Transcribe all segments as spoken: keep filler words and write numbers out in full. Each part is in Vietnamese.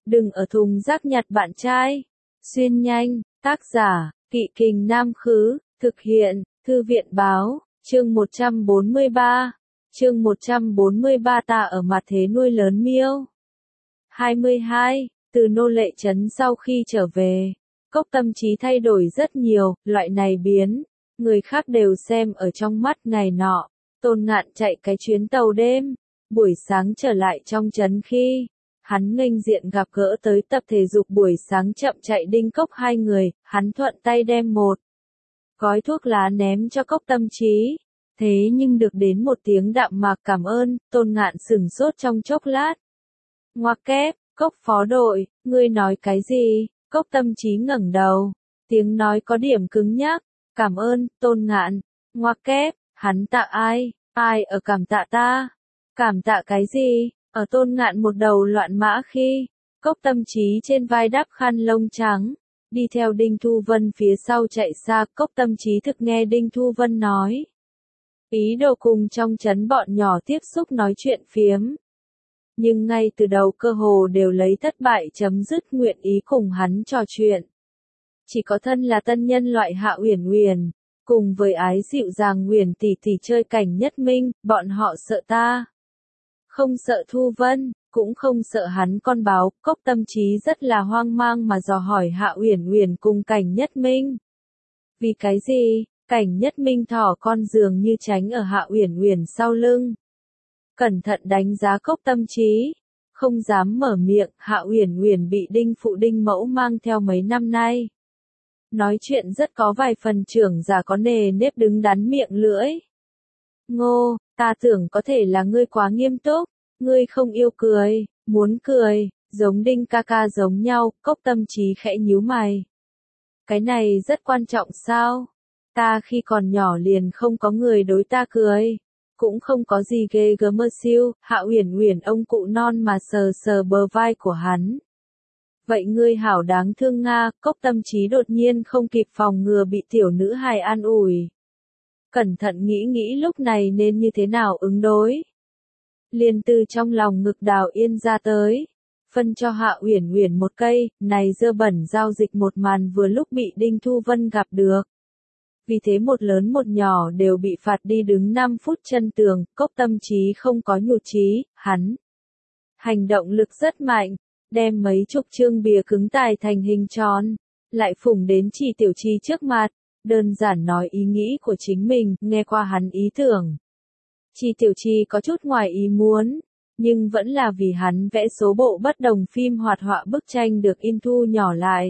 Đừng ở thùng rác nhặt bạn trai. Xuyên nhanh, tác giả, Kỵ Kình Nam Khứ, thực hiện, Thư viện Báo, chương một trăm bốn mươi ba. Chương một trăm bốn mươi ba ta ở mặt thế nuôi lớn miêu. hai mươi hai, từ nô lệ trấn sau khi trở về, Cốc Tâm Chí thay đổi rất nhiều, loại này biến, người khác đều xem ở trong mắt. Ngày nọ, Tôn Ngạn chạy cái chuyến tàu đêm, buổi sáng trở lại trong trấn khi hắn nghênh diện gặp gỡ tới tập thể dục buổi sáng chậm chạy Đinh Cốc hai người, hắn thuận tay đem một gói thuốc lá ném cho Cốc Tâm Chí. Thế nhưng được đến một tiếng đạm mạc cảm ơn, Tôn Ngạn sửng sốt trong chốc lát. Ngoặc kép, Cốc phó đội, ngươi nói cái gì? Cốc Tâm Chí ngẩng đầu, tiếng nói có điểm cứng nhắc. Cảm ơn, Tôn Ngạn. Ngoặc kép, hắn tạ ai? Ai ở cảm tạ ta? Cảm tạ cái gì? Ở Tôn Ngạn một đầu loạn mã khi, Cốc Tâm Chí trên vai đắp khăn lông trắng, đi theo Đinh Thu Vân phía sau chạy xa. Cốc Tâm Chí thực nghe Đinh Thu Vân nói, ý đồ cùng trong trấn bọn nhỏ tiếp xúc nói chuyện phiếm. Nhưng ngay từ đầu cơ hồ đều lấy thất bại chấm dứt nguyện ý cùng hắn trò chuyện. Chỉ có thân là tân nhân loại Hạ Uyển Uyển, cùng với ái dịu dàng Uyển tỷ tỷ chơi Cảnh Nhất Minh, bọn họ sợ ta. Không sợ Thu Vân, cũng không sợ hắn con báo. Cốc Tâm Chí rất là hoang mang mà dò hỏi Hạ Uyển Uyển cùng Cảnh Nhất Minh. Vì cái gì? Cảnh Nhất Minh thỏ con dường như tránh ở Hạ Uyển Uyển sau lưng, cẩn thận đánh giá Cốc Tâm Chí, không dám mở miệng. Hạ Uyển Uyển bị Đinh phụ Đinh mẫu mang theo mấy năm nay, nói chuyện rất có vài phần trưởng giả có nề nếp, đứng đắn miệng lưỡi. Ngô, ta tưởng có thể là ngươi quá nghiêm túc, ngươi không yêu cười, muốn cười, giống Đinh ca ca giống nhau. Cốc Tâm Chí khẽ nhíu mày. Cái này rất quan trọng sao? Ta khi còn nhỏ liền không có người đối ta cười, cũng không có gì ghê gớm mơ siêu. Hạ Uyển Uyển ông cụ non mà sờ sờ bờ vai của hắn. Vậy ngươi hảo đáng thương Nga. Cốc Tâm Chí đột nhiên không kịp phòng ngừa bị tiểu nữ hài an ủi. Cẩn thận nghĩ nghĩ lúc này nên như thế nào ứng đối. Liền từ trong lòng ngực đào yên ra tới, phân cho Hạ Uyển Uyển một cây. Này dơ bẩn giao dịch một màn vừa lúc bị Đinh Thu Vân gặp được. Vì thế một lớn một nhỏ đều bị phạt đi đứng năm phút chân tường. Cốc Tâm Chí không có nhụt chí, hắn hành động lực rất mạnh, đem mấy chục chương bìa cứng tài thành hình tròn, lại phủng đến Trì Tiểu Trì trước mặt, đơn giản nói ý nghĩ của chính mình. Nghe qua hắn ý tưởng, Trì Tiểu Trì có chút ngoài ý muốn, nhưng vẫn là vì hắn vẽ số bộ bất đồng phim hoạt họa bức tranh được in thu nhỏ lại.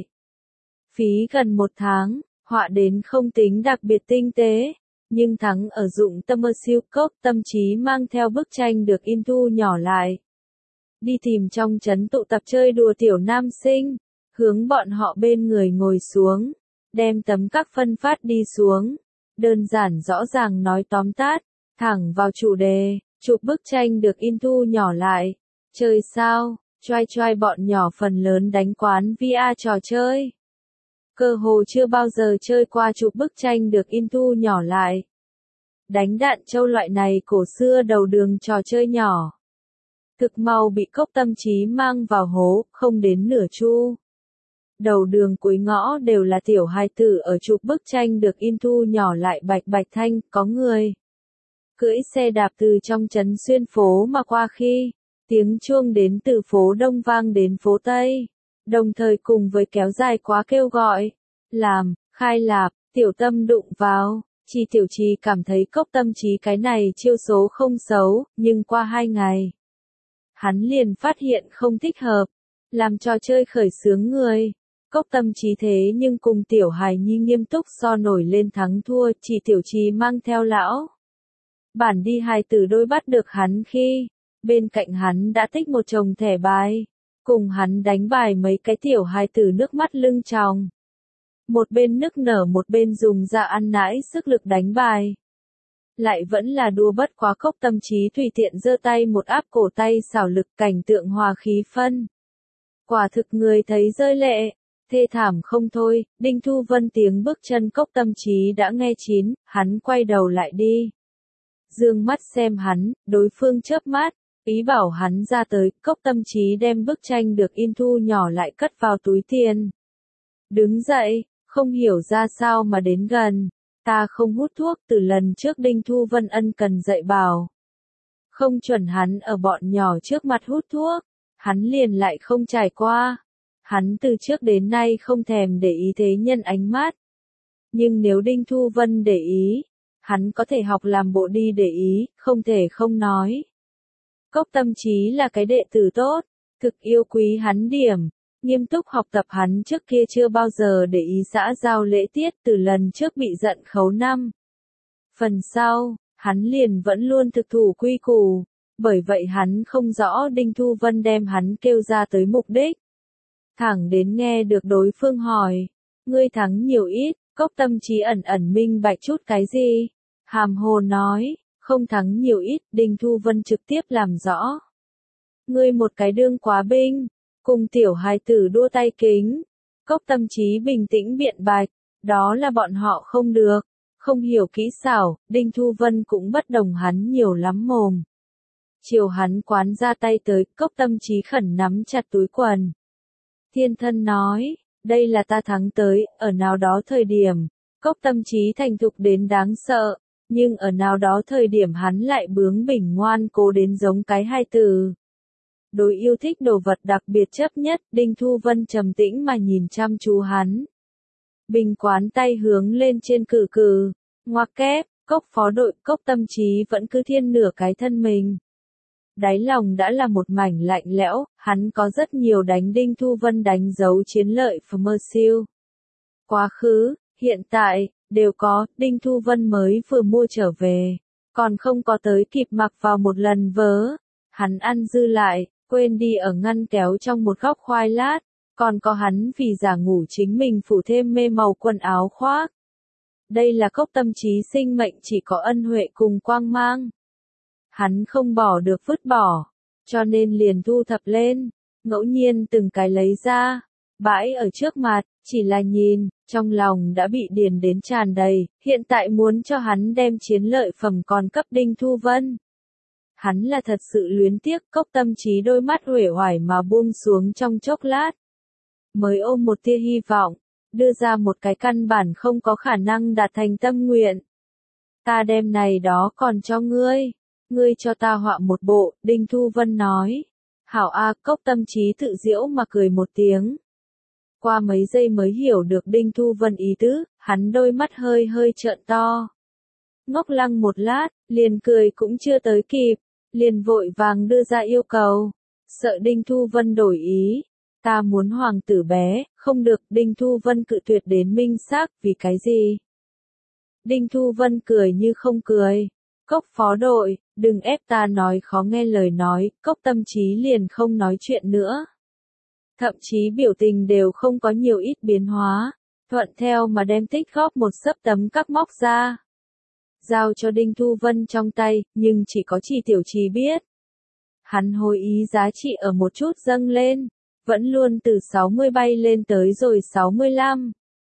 Phí gần một tháng, họa đến không tính đặc biệt tinh tế, nhưng thắng ở dụng tâm ơ siêu. Cốc Tâm Chí mang theo bức tranh được in thu nhỏ lại, đi tìm trong trấn tụ tập chơi đùa tiểu nam sinh, hướng bọn họ bên người ngồi xuống, đem tấm các phân phát đi xuống, đơn giản rõ ràng nói tóm tắt, thẳng vào chủ đề, chụp bức tranh được in thu nhỏ lại. Chơi sao? Choai choai bọn nhỏ phần lớn đánh quán vê rờ trò chơi, cơ hồ chưa bao giờ chơi qua chụp bức tranh được in thu nhỏ lại. Đánh đạn châu loại này cổ xưa đầu đường trò chơi nhỏ, thực mau bị Cốc Tâm Chí mang vào hố. Không đến nửa chu, đầu đường cuối ngõ đều là tiểu hài tử ở chụp bức tranh được in thu nhỏ lại. Bạch bạch thanh, có người cưỡi xe đạp từ trong trấn xuyên phố mà qua khi, tiếng chuông đến từ phố Đông vang đến phố Tây, đồng thời cùng với kéo dài quá kêu gọi, làm, khai lạp, tiểu tâm đụng vào. Trì Tiểu Trì cảm thấy Cốc Tâm Chí cái này chiêu số không xấu, nhưng qua hai ngày, hắn liền phát hiện không thích hợp, làm trò chơi khởi xướng người. Cốc Tâm Chí thế nhưng cùng tiểu hài nhi nghiêm túc so nổi lên thắng thua. Trì Tiểu Trì mang theo lão bản đi hài tử đôi bắt được hắn khi, bên cạnh hắn đã tích một chồng thẻ bài, cùng hắn đánh bài mấy cái tiểu hài tử nước mắt lưng tròng. Một bên nức nở một bên dùng ra ăn nãi sức lực đánh bài. Lại vẫn là đua bất quá. Cốc Tâm Chí tùy tiện giơ tay một áp cổ tay xảo lực, cảnh tượng hòa khí phân. Quả thực người thấy rơi lệ, thê thảm không thôi. Đinh Thu Vân tiếng bước chân Cốc Tâm Chí đã nghe chín, hắn quay đầu lại đi. Dương mắt xem hắn, đối phương chớp mắt, Ý bảo hắn ra tới, Cốc Tâm Trí đem bức tranh được in thu nhỏ lại cất vào túi tiền. Đứng dậy, không hiểu ra sao mà đến gần. Ta không hút thuốc, từ lần trước Đinh Thu Vân ân cần dạy bảo. Không chuẩn hắn ở bọn nhỏ trước mặt hút thuốc, hắn liền lại không trải qua. Hắn từ trước đến nay không thèm để ý thế nhân ánh mắt. Nhưng nếu Đinh Thu Vân để ý, hắn có thể học làm bộ đi để ý, không thể không nói. Cốc Tâm Trí là cái đệ tử tốt, thực yêu quý hắn điểm, nghiêm túc học tập hắn trước kia chưa bao giờ để ý xã giao lễ tiết từ lần trước bị giận khấu năm. Phần sau, hắn liền vẫn luôn thực thủ quy củ, bởi vậy hắn không rõ Đinh Thu Vân đem hắn kêu ra tới mục đích. Thẳng đến nghe được đối phương hỏi, ngươi thắng nhiều ít, Cốc Tâm Trí ẩn ẩn minh bạch chút cái gì? Hàm hồ nói, không thắng nhiều ít, Đinh Thu Vân trực tiếp làm rõ. Ngươi một cái đương quá binh, cùng tiểu hài tử đua tay kính. Cốc Tâm Trí bình tĩnh biện bạch, đó là bọn họ không được, không hiểu kỹ xảo, Đinh Thu Vân cũng bất đồng hắn nhiều lắm mồm. Chiều hắn quán ra tay tới, Cốc Tâm Trí khẩn nắm chặt túi quần. Thiên Thân nói, đây là ta thắng tới, ở nào đó thời điểm, Cốc Tâm Trí thành thục đến đáng sợ, nhưng ở nào đó thời điểm hắn lại bướng bỉnh ngoan cố đến giống cái hai từ. Đối yêu thích đồ vật đặc biệt chấp nhất, Đinh Thu Vân trầm tĩnh mà nhìn chăm chú hắn. Bình quán tay hướng lên trên cử cử, ngoặc kép, Cốc phó đội, Cốc Tâm Trí vẫn cứ thiên nửa cái thân mình. Đáy lòng đã là một mảnh lạnh lẽo, hắn có rất nhiều đánh Đinh Thu Vân đánh dấu chiến lợi phẩm mơ siêu. Quá khứ, hiện tại, đều có, Đinh Thu Vân mới vừa mua trở về, còn không có tới kịp mặc vào một lần vớ. Hắn ăn dư lại, quên đi ở ngăn kéo trong một góc khoai lát, còn có hắn vì giả ngủ chính mình phủ thêm mê màu quần áo khoác. Đây là Cốc Tâm Trí sinh mệnh chỉ có ân huệ cùng quang mang. Hắn không bỏ được vứt bỏ, cho nên liền thu thập lên, ngẫu nhiên từng cái lấy ra, bãi ở trước mặt, chỉ là nhìn, trong lòng đã bị điền đến tràn đầy, hiện tại muốn cho hắn đem chiến lợi phẩm còn cấp Đinh Thu Vân. Hắn là thật sự luyến tiếc, Cốc Tâm Trí đôi mắt uể oải mà buông xuống trong chốc lát. Mới ôm một tia hy vọng, đưa ra một cái căn bản không có khả năng đạt thành tâm nguyện. Ta đem này đó còn cho ngươi, ngươi cho ta họa một bộ, Đinh Thu Vân nói. Hảo a, Cốc Tâm Trí tự giễu mà cười một tiếng. Qua mấy giây mới hiểu được Đinh Thu Vân ý tứ, hắn đôi mắt hơi hơi trợn to. Ngốc lăng một lát, liền cười cũng chưa tới kịp, liền vội vàng đưa ra yêu cầu. Sợ Đinh Thu Vân đổi ý. Ta muốn hoàng tử bé, không được, Đinh Thu Vân cự tuyệt đến minh xác, vì cái gì? Đinh Thu Vân cười như không cười. Cốc phó đội, đừng ép ta nói khó nghe lời nói, Cốc Tâm Trí liền không nói chuyện nữa. Thậm chí biểu tình đều không có nhiều ít biến hóa, thuận theo mà đem tích góp một sấp tấm các móc ra. Giao cho Đinh Thu Vân trong tay, nhưng chỉ có Trì Tiểu Trì biết. Hắn hồi ý giá trị ở một chút dâng lên, vẫn luôn từ sáu mươi bay lên tới rồi sáu mươi lăm.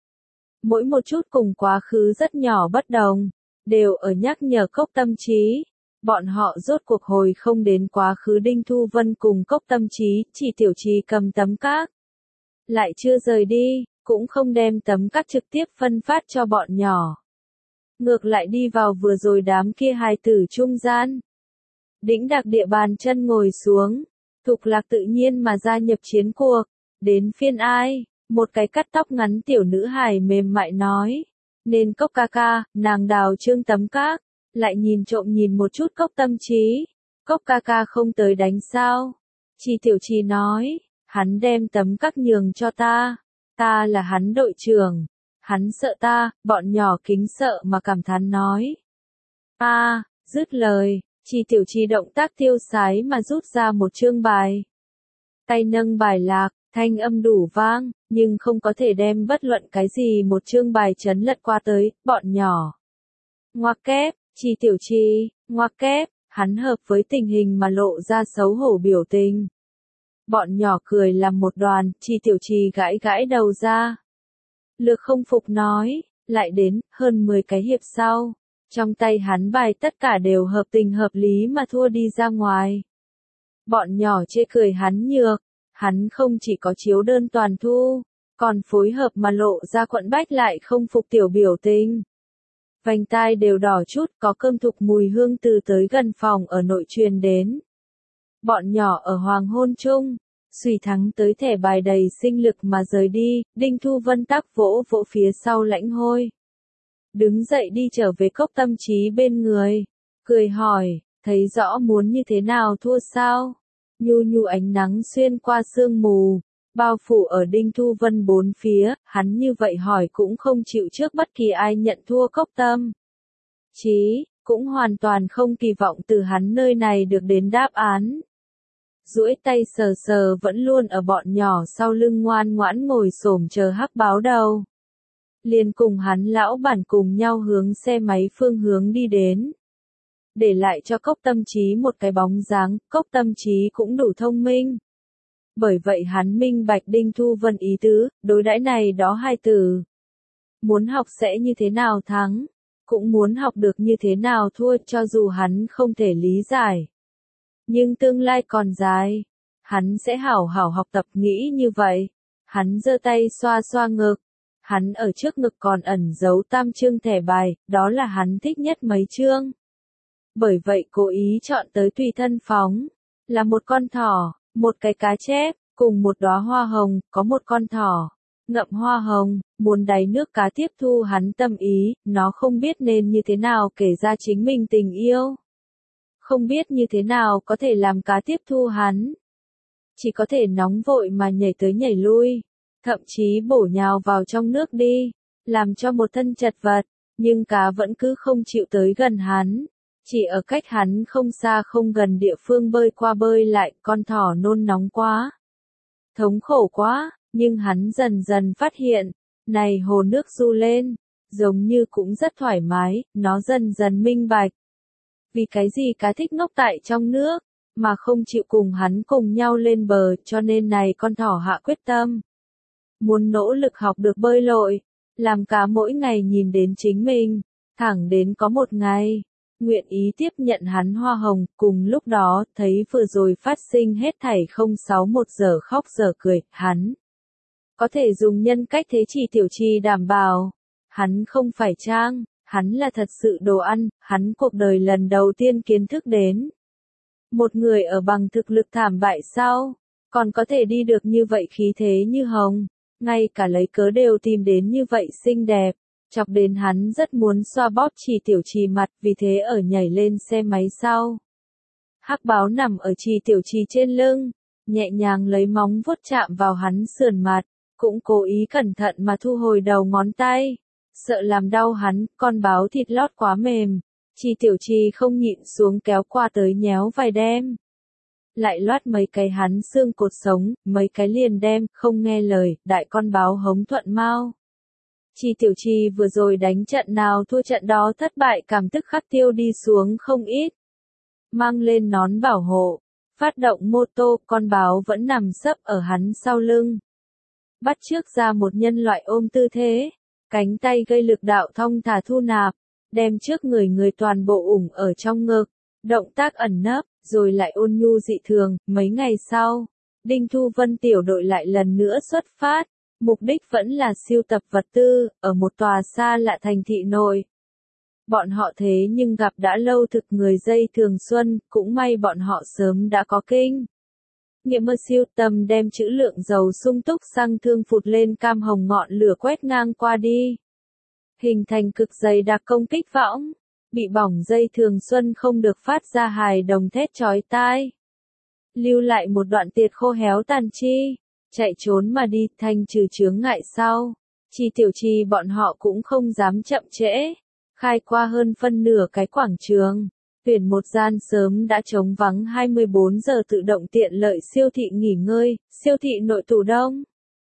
Mỗi một chút cùng quá khứ rất nhỏ bất đồng, đều ở nhắc nhở Cốc Tâm Trí. Bọn họ rốt cuộc hồi không đến quá khứ Đinh Thu Vân cùng Cốc Tâm Trí, Chỉ Tiểu Trì cầm tấm các. Lại chưa rời đi, cũng không đem tấm các trực tiếp phân phát cho bọn nhỏ. Ngược lại đi vào vừa rồi đám kia hài tử trung gian. Đĩnh đặc địa bàn chân ngồi xuống, Thục Lạc tự nhiên mà gia nhập chiến cuộc. Đến phiên ai? Một cái cắt tóc ngắn tiểu nữ hài mềm mại nói. Nên Cốc ca ca, nàng đào trương tấm các. Lại nhìn trộm nhìn một chút Cốc Tâm Trí. Cốc ca ca không tới đánh sao? Trì Tiểu Trì nói, hắn đem tấm các nhường cho ta. Ta là hắn đội trưởng. Hắn sợ ta, bọn nhỏ kính sợ mà cảm thán nói. A, à, dứt lời, Trì Tiểu Trì động tác tiêu sái mà rút ra một chương bài. Tay nâng bài lạc, thanh âm đủ vang, nhưng không có thể đem bất luận cái gì một chương bài chấn lật qua tới, bọn nhỏ. Ngoặc kép, Trì Tiểu Trì, ngoặc kép, hắn hợp với tình hình mà lộ ra xấu hổ biểu tình. Bọn nhỏ cười làm một đoàn, Trì Tiểu Trì gãi gãi đầu ra. Lược không phục nói, lại đến, hơn mười cái hiệp sau. Trong tay hắn bài tất cả đều hợp tình hợp lý mà thua đi ra ngoài. Bọn nhỏ chê cười hắn nhược, hắn không chỉ có chiếu đơn toàn thu, còn phối hợp mà lộ ra Quận Bách lại không phục tiểu biểu tình. Vành tai đều đỏ chút, có cơm thục mùi hương từ tới gần phòng ở nội truyền đến. Bọn nhỏ ở hoàng hôn chung, suy thắng tới thẻ bài đầy sinh lực mà rời đi, Đinh Thu Vân tắc vỗ vỗ phía sau Lãnh Hôi. Đứng dậy đi trở về Cốc Tâm Trí bên người, cười hỏi, thấy rõ muốn như thế nào thua sao? Nhu nhu ánh nắng xuyên qua sương mù, bao phủ ở Đinh Thu Vân bốn phía, hắn như vậy hỏi cũng không chịu trước bất kỳ ai nhận thua Cốc Tâm Trí, cũng hoàn toàn không kỳ vọng từ hắn nơi này được đến đáp án. Duỗi tay sờ sờ vẫn luôn ở bọn nhỏ sau lưng ngoan ngoãn ngồi xổm chờ Hắc Báo đầu. Liền cùng hắn lão bản cùng nhau hướng xe máy phương hướng đi đến. Để lại cho Cốc Tâm Trí một cái bóng dáng, Cốc Tâm Trí cũng đủ thông minh. Bởi vậy hắn minh bạch Đinh Thu Vân ý tứ, đối đãi này đó hai từ. Muốn học sẽ như thế nào thắng, cũng muốn học được như thế nào thua cho dù hắn không thể lý giải. Nhưng tương lai còn dài, hắn sẽ hảo hảo học tập nghĩ như vậy. Hắn giơ tay xoa xoa ngực, hắn ở trước ngực còn ẩn giấu tam chương thẻ bài, đó là hắn thích nhất mấy chương. Bởi vậy cố ý chọn tới tùy thân phóng, là một con thỏ, một cái cá chép, cùng một đóa hoa hồng, có một con thỏ, ngậm hoa hồng, muốn đáy nước cá tiếp thu hắn tâm ý, nó không biết nên như thế nào kể ra chính mình tình yêu. Không biết như thế nào có thể làm cá tiếp thu hắn. Chỉ có thể nóng vội mà nhảy tới nhảy lui, thậm chí bổ nhào vào trong nước đi, làm cho một thân chật vật, nhưng cá vẫn cứ không chịu tới gần hắn. Chỉ ở cách hắn không xa không gần địa phương bơi qua bơi lại, con thỏ nôn nóng quá. Thống khổ quá, nhưng hắn dần dần phát hiện, này hồ nước du lên, giống như cũng rất thoải mái, nó dần dần minh bạch. Vì cái gì cá thích ngốc tại trong nước, mà không chịu cùng hắn cùng nhau lên bờ, cho nên này con thỏ hạ quyết tâm. Muốn nỗ lực học được bơi lội, làm cá mỗi ngày nhìn đến chính mình, thẳng đến có một ngày, nguyện ý tiếp nhận hắn hoa hồng, cùng lúc đó, thấy vừa rồi phát sinh hết thảy không sáu một giờ khóc giờ cười, hắn có thể dùng nhân cách thế chỉ tiểu trì đảm bảo, hắn không phải trang, hắn là thật sự đồ ăn, hắn cuộc đời lần đầu tiên kiến thức đến. Một người ở bằng thực lực thảm bại sau, còn có thể đi được như vậy khí thế như hồng, ngay cả lấy cớ đều tìm đến như vậy xinh đẹp. Chọc đến hắn rất muốn xoa bóp Trì Tiểu Trì mặt, vì thế ở nhảy lên xe máy sau. Hắc Báo nằm ở Trì Tiểu Trì trên lưng, nhẹ nhàng lấy móng vuốt chạm vào hắn sườn mặt, cũng cố ý cẩn thận mà thu hồi đầu ngón tay, sợ làm đau hắn, con báo thịt lót quá mềm, Trì Tiểu Trì không nhịn xuống kéo qua tới nhéo vài đem. Lại loát mấy cái hắn xương cột sống, mấy cái liền đem, không nghe lời, đại con báo hống thuận mau. Trì Tiểu Trì vừa rồi đánh trận nào thua trận đó thất bại cảm tức khắc tiêu đi xuống không ít. Mang lên nón bảo hộ, phát động mô tô, con báo vẫn nằm sấp ở hắn sau lưng. Bắt trước ra một nhân loại ôm tư thế, cánh tay gây lực đạo thong thả thu nạp, đem trước người người toàn bộ ủng ở trong ngực, động tác ẩn nấp, rồi lại ôn nhu dị thường. Mấy ngày sau, Đinh Thu Vân tiểu đội lại lần nữa xuất phát. Mục đích vẫn là siêu tập vật tư, ở một tòa xa lạ thành thị nội. Bọn họ thế nhưng gặp đã lâu thực người dây thường xuân, cũng may bọn họ sớm đã có kinh nghiệm mơ siêu tầm đem trữ lượng dầu sung túc xăng thương phụt lên cam hồng ngọn lửa quét ngang qua đi. Hình thành cực dày đặc công kích võng, bị bỏng dây thường xuân không được phát ra hài đồng thét chói tai. Lưu lại một đoạn tiệt khô héo tàn chi. Chạy trốn mà đi, thanh trừ chướng ngại sau. Trì Tiểu Trì bọn họ cũng không dám chậm trễ. Khai qua hơn phân nửa cái quảng trường. Tuyển một gian sớm đã trống vắng hai mươi bốn giờ tự động tiện lợi siêu thị nghỉ ngơi, siêu thị nội tủ đông.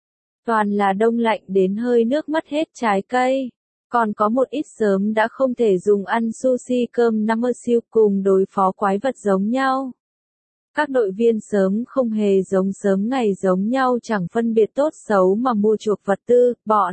Toàn là đông lạnh đến hơi nước mất hết trái cây. Còn có một ít sớm đã không thể dùng ăn sushi cơm năm ơ siêu cùng đối phó quái vật giống nhau. Các đội viên sớm không hề giống sớm ngày giống nhau chẳng phân biệt tốt xấu mà mua chuộc vật tư, bọn.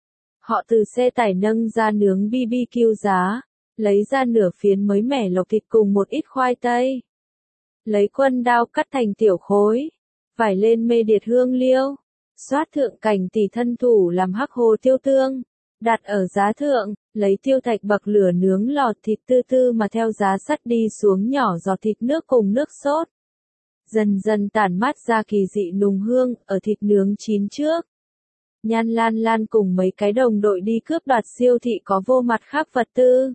Họ từ xe tải nâng ra nướng bi bi kiu giá, lấy ra nửa phiến mới mẻ lộc thịt cùng một ít khoai tây. lấy quân đao cắt thành tiểu khối, vải lên mê điệt hương liêu, xoát thượng cảnh tỷ thân thủ làm hắc hồ tiêu tương, đặt ở giá thượng, lấy tiêu thạch bậc lửa nướng lọt thịt tư tư mà theo giá sắt đi xuống nhỏ giọt thịt nước cùng nước sốt. Dần dần tản mát ra kỳ dị nùng hương, ở thịt nướng chín trước. Nhan Lan Lan cùng mấy cái đồng đội đi cướp đoạt siêu thị có vô mặt khác vật tư.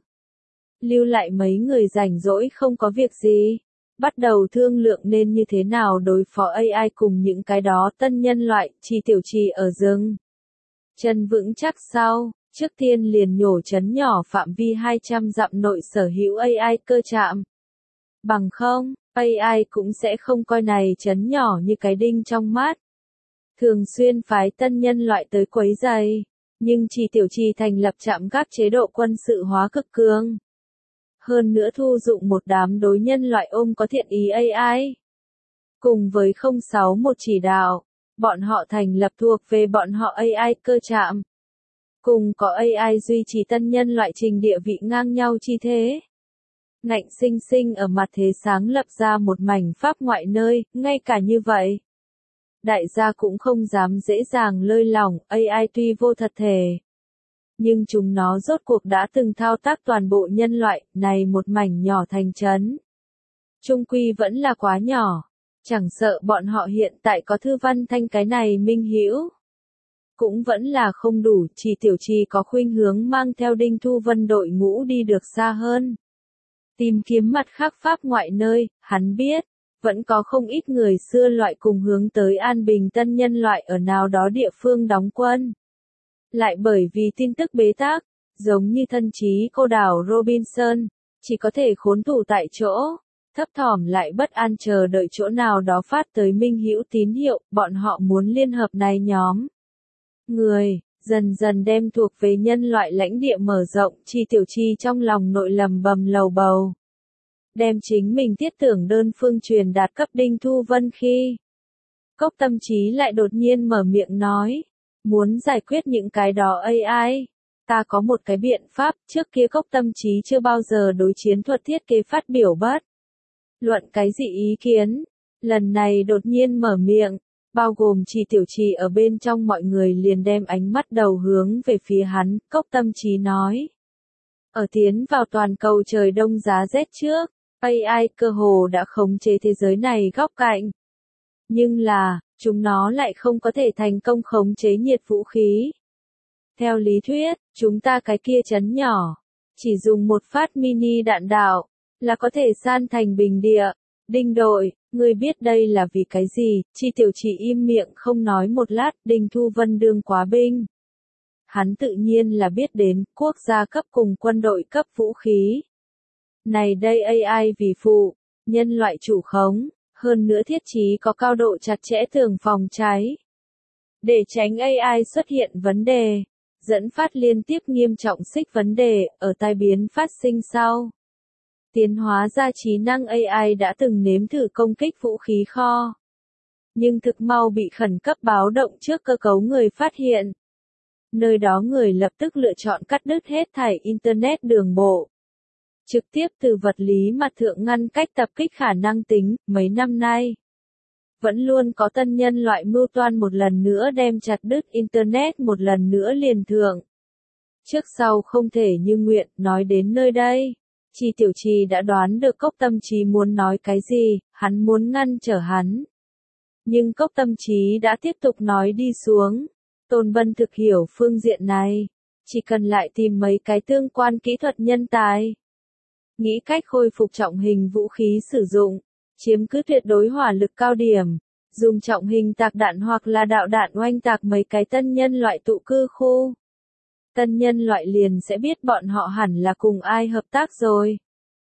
Lưu lại mấy người rảnh rỗi không có việc gì. Bắt đầu thương lượng nên như thế nào đối phó a i cùng những cái đó tân nhân loại, Chi Tiểu Trì ở rừng. Chân vững chắc sau, trước tiên liền nhổ chấn nhỏ phạm vi hai trăm dặm nội sở hữu a i cơ trạm. Bằng không, a i cũng sẽ không coi này chấn nhỏ như cái đinh trong mắt. Thường xuyên phái tân nhân loại tới quấy rầy, nhưng Chi Tiểu Trì thành lập trạm gác chế độ quân sự hóa cực cường. Hơn nữa thu dụng một đám đối nhân loại ôm có thiện ý a i. Cùng với không sáu một chỉ đạo, bọn họ thành lập thuộc về bọn họ a i cơ trạm. Cùng có a i duy trì tân nhân loại trình địa vị ngang nhau chi thế. Ngạnh sinh sinh ở mặt thế sáng lập ra một mảnh pháp ngoại nơi, ngay cả như vậy. Đại gia cũng không dám dễ dàng lơi lỏng, a i tuy vô thật thể. Nhưng chúng nó rốt cuộc đã từng thao tác toàn bộ nhân loại, này một mảnh nhỏ thành trấn. Trung quy vẫn là quá nhỏ, chẳng sợ bọn họ hiện tại có Thư Văn Thanh cái này minh hữu. Cũng vẫn là không đủ, Chi Tiểu Trì có khuynh hướng mang theo Đinh Thu Vân đội ngũ đi được xa hơn. Tìm kiếm mặt khác pháp ngoại nơi, hắn biết, vẫn có không ít người xưa loại cùng hướng tới an bình tân nhân loại ở nào đó địa phương đóng quân. Lại bởi vì tin tức bế tắc, giống như thân chí cô đảo Robinson, chỉ có thể khốn thủ tại chỗ, thấp thỏm lại bất an chờ đợi chỗ nào đó phát tới minh hữu tín hiệu, bọn họ muốn liên hợp này nhóm. Người, dần dần đem thuộc về nhân loại lãnh địa mở rộng, Chi Tiểu Trì trong lòng nội lầm bầm lầu bầu. Đem chính mình thiết tưởng đơn phương truyền đạt cấp Đinh Thu Vân khi. Cốc Tâm Trí lại đột nhiên mở miệng nói. Muốn giải quyết những cái đó a i, ta có một cái biện pháp, trước kia Cốc Tâm Trí chưa bao giờ đối chiến thuật thiết kế phát biểu bất. Luận cái gì ý kiến, lần này đột nhiên mở miệng, bao gồm Chi Tiểu Trì ở bên trong mọi người liền đem ánh mắt đầu hướng về phía hắn, Cốc Tâm Trí nói. Ở tiến vào toàn cầu trời đông giá rét trước, a i cơ hồ đã khống chế thế giới này góc cạnh. Nhưng là, chúng nó lại không có thể thành công khống chế nhiệt vũ khí. Theo lý thuyết, chúng ta cái kia chấn nhỏ, chỉ dùng một phát mini đạn đạo, là có thể san thành bình địa. Đinh đội, ngươi biết đây là vì cái gì? Chi Tiểu Trì im miệng không nói một lát, Đinh Thu Vân đương quá binh. Hắn tự nhiên là biết đến, quốc gia cấp cùng quân đội cấp vũ khí. Này đây a i vì phụ, nhân loại chủ khống. Hơn nữa thiết trí có cao độ chặt chẽ tường phòng cháy. Để tránh a i xuất hiện vấn đề, dẫn phát liên tiếp nghiêm trọng xích vấn đề, ở tai biến phát sinh sau. Tiến hóa ra trí năng a i đã từng nếm thử công kích vũ khí kho. Nhưng thực mau bị khẩn cấp báo động trước cơ cấu người phát hiện. Nơi đó người lập tức lựa chọn cắt đứt hết thảy Internet đường bộ. Trực tiếp từ vật lý mặt thượng ngăn cách tập kích khả năng tính, mấy năm nay. Vẫn luôn có tân nhân loại mưu toan một lần nữa đem chặt đứt Internet một lần nữa liền thượng. Trước sau không thể như nguyện, nói đến nơi đây. Chi Tiểu Trì đã đoán được Cốc Tâm Trí muốn nói cái gì, hắn muốn ngăn trở hắn. Nhưng Cốc Tâm Trí đã tiếp tục nói đi xuống. Tôn Bân thực hiểu phương diện này. Chỉ cần lại tìm mấy cái tương quan kỹ thuật nhân tài. Nghĩ cách khôi phục trọng hình vũ khí sử dụng, chiếm cứ tuyệt đối hỏa lực cao điểm, dùng trọng hình tạc đạn hoặc là đạo đạn oanh tạc mấy cái tân nhân loại tụ cư khu. Tân nhân loại liền sẽ biết bọn họ hẳn là cùng ai hợp tác rồi.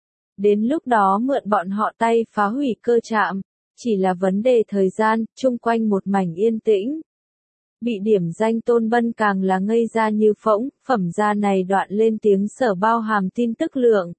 Đến lúc đó mượn bọn họ tay phá hủy cơ trạm, chỉ là vấn đề thời gian, chung quanh một mảnh yên tĩnh. Bị điểm danh Tôn Bân càng là ngây ra như phỗng, phẩm ra này đoạn lên tiếng sở bao hàm tin tức lượng.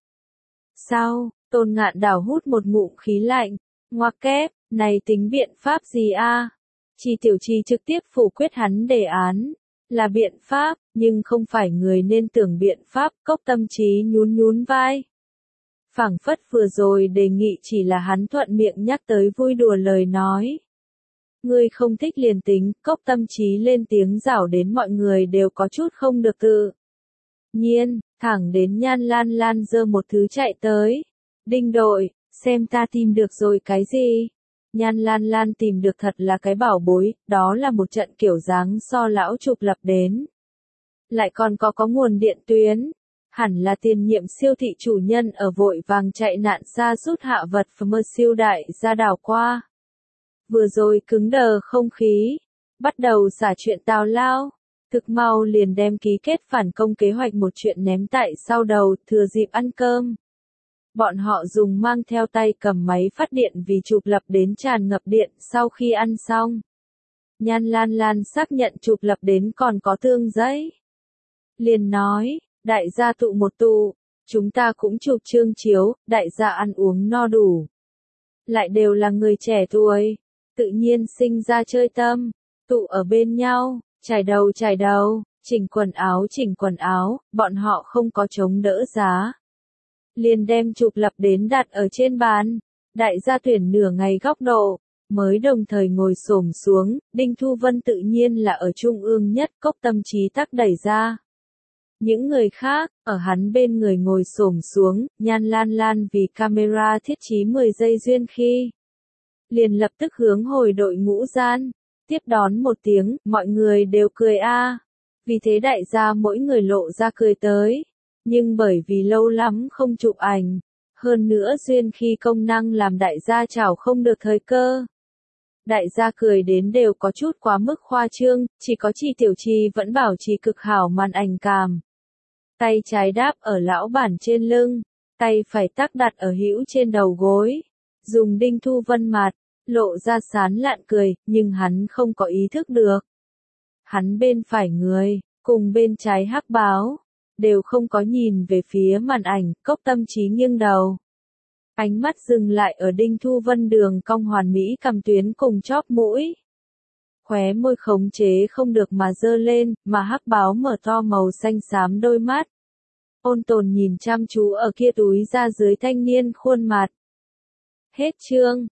Sao, Tôn Ngạn Đảo hút một ngụm khí lạnh, ngoặc kép, này tính biện pháp gì a? Chi Tiểu Trì trực tiếp phủ quyết hắn đề án, là biện pháp, nhưng không phải người nên tưởng biện pháp, Cốc Tâm Trí nhún nhún vai. Phảng phất vừa rồi đề nghị chỉ là hắn thuận miệng nhắc tới vui đùa lời nói. Ngươi không thích liền tính, Cốc Tâm Chí lên tiếng rảo đến mọi người đều có chút không được tự nhiên, thẳng đến Nhan Lan Lan giơ một thứ chạy tới. Đinh đội, xem ta tìm được rồi cái gì? Nhan Lan Lan tìm được thật là cái bảo bối, đó là một trận kiểu dáng so lão trục lập đến. Lại còn có có nguồn điện tuyến. Hẳn là tiền nhiệm siêu thị chủ nhân ở vội vàng chạy nạn xa rút hạ vật mơ siêu đại ra đảo qua. Vừa rồi cứng đờ không khí, bắt đầu xả chuyện tào lao, thực mau liền đem ký kết phản công kế hoạch một chuyện ném tại sau đầu, thừa dịp ăn cơm. Bọn họ dùng mang theo tay cầm máy phát điện vì chụp lập đến tràn ngập điện sau khi ăn xong. Nhan Lan Lan xác nhận chụp lập đến còn có thương giấy. Liền nói, đại gia tụ một tụ, chúng ta cũng chụp chương chiếu, đại gia ăn uống no đủ. Lại đều là người trẻ tuổi, tự nhiên sinh ra chơi tâm, tụ ở bên nhau, trải đầu trải đầu, chỉnh quần áo chỉnh quần áo, bọn họ không có chống đỡ giá. Liền đem chụp lập đến đặt ở trên bàn, đại gia tuyển nửa ngày góc độ, mới đồng thời ngồi xổm xuống, Đinh Thu Vân tự nhiên là ở trung ương nhất, Cốc Tâm Chí tắc đẩy ra. Những người khác, ở hắn bên người ngồi xổm xuống, Nhan Lan Lan vì camera thiết trí mười giây duyên khi. Liền lập tức hướng hồi đội ngũ gian, tiếp đón một tiếng, mọi người đều cười a. Vì thế đại gia mỗi người lộ ra cười tới. Nhưng bởi vì lâu lắm không chụp ảnh, hơn nữa duyên khi công năng làm đại gia chảo không được thời cơ. Đại gia cười đến đều có chút quá mức khoa trương, chỉ có Chi Tiểu Chi vẫn bảo trì cực hảo màn ảnh cảm. Tay trái đáp ở lão bản trên lưng, tay phải tác đặt ở hữu trên đầu gối. Dùng Đinh Thu Vân mặt, lộ ra sán lạn cười, nhưng hắn không có ý thức được. Hắn bên phải người, cùng bên trái hắc báo, đều không có nhìn về phía màn ảnh, Cốc Tâm Chí nghiêng đầu. Ánh mắt dừng lại ở Đinh Thu Vân đường cong hoàn mỹ cằm tuyến cùng chóp mũi. Khóe môi khống chế không được mà dơ lên, mà hắc báo mở to màu xanh xám đôi mắt. Ôn tồn nhìn chăm chú ở kia túi ra dưới thanh niên khuôn mặt. Hết chương.